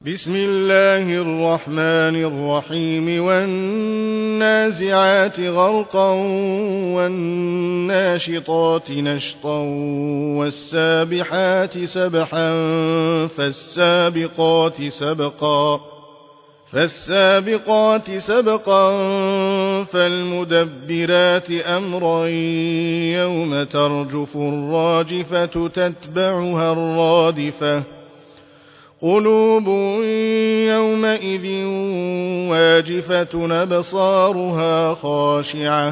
بسم الله الرحمن الرحيم والنازعات غرقا والناشطات نشطا والسابحات سبحا فالسابقات سبقا فالمدبرات أمرا يوم ترجف الراجفة تتبعها الرادفة قلوب يومئذ واجفة أبصارها خاشعة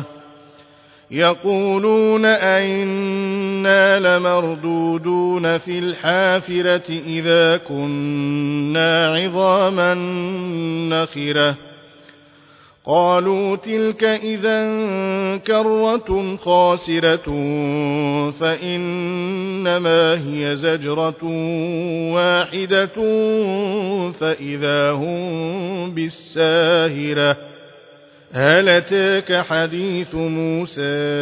يقولون أئنا لمردودون في الحافرة إذا كنا عظاما نخرة قالوا تلك إذا كرة خاسرة فإنما هي زجرة واحدة فإذا هم بالساهرة هل أتاك حديث موسى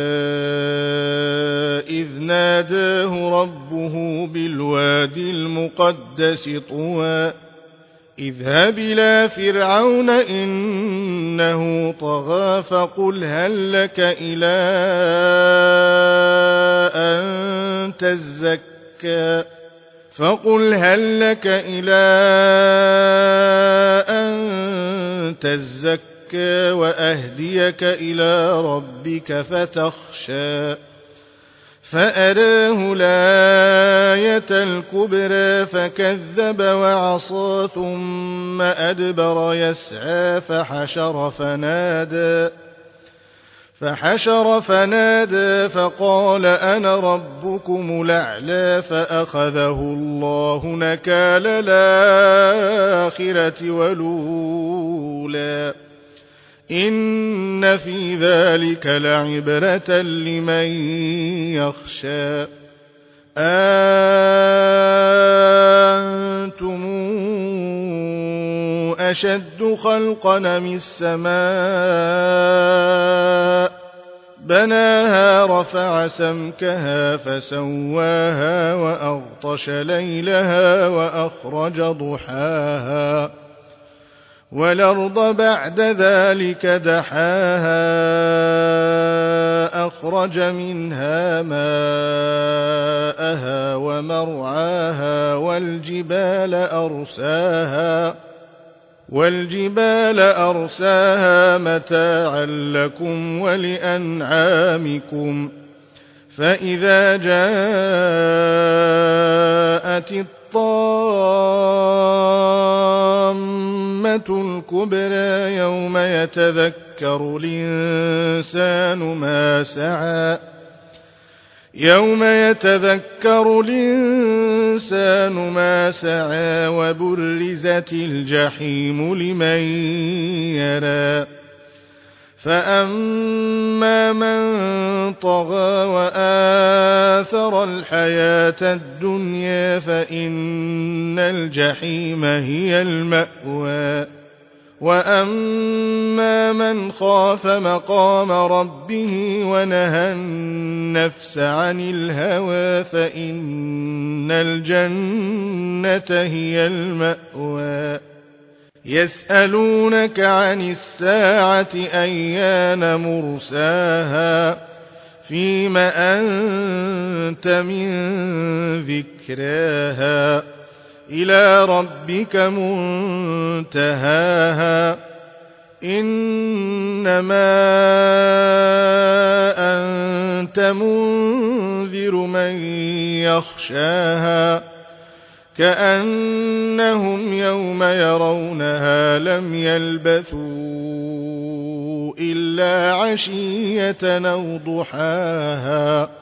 إذ ناداه ربه بالوادي المقدس طوى اذهب إلى فرعون إنه طغى فقل هل لك إلى أن تزكى وأهديك إلى ربك فتخشى فأراه الآية الكبرى فكذب وعصى ثم أدبر يسعى فحشر فنادى فقال أنا ربكم الأعلى فأخذه الله نكال الآخرة والأولى إن في ذلك لعبرة لمن يخشى أنتم أشد خلقا من السماء بناها رفع سمكها فسواها وأغطش ليلها وأخرج ضحاها والأرض بعد ذلك دحاها أخرج منها ماءها ومرعاها والجبال أرساها متاعا لكم ولأنعامكم فإذا جاءت الطامة الكبرى يوم يتذكر الإنسان ما سعى وبرزت الجحيم لمن يرى فأما من طغى وآثر الحياة الدنيا فإن الجحيم هي المأوى وأما من خاف مقام ربه ونهى النفس عن الهوى فإن الجنة هي المأوى يسألونك عن الساعة أيان مرساها فيم أنت من ذكراها إلى ربك منتهاها إنما أنت منذر من يخشاها كأنهم يوم يرونها لم يلبثوا إلا عشية أو ضحاها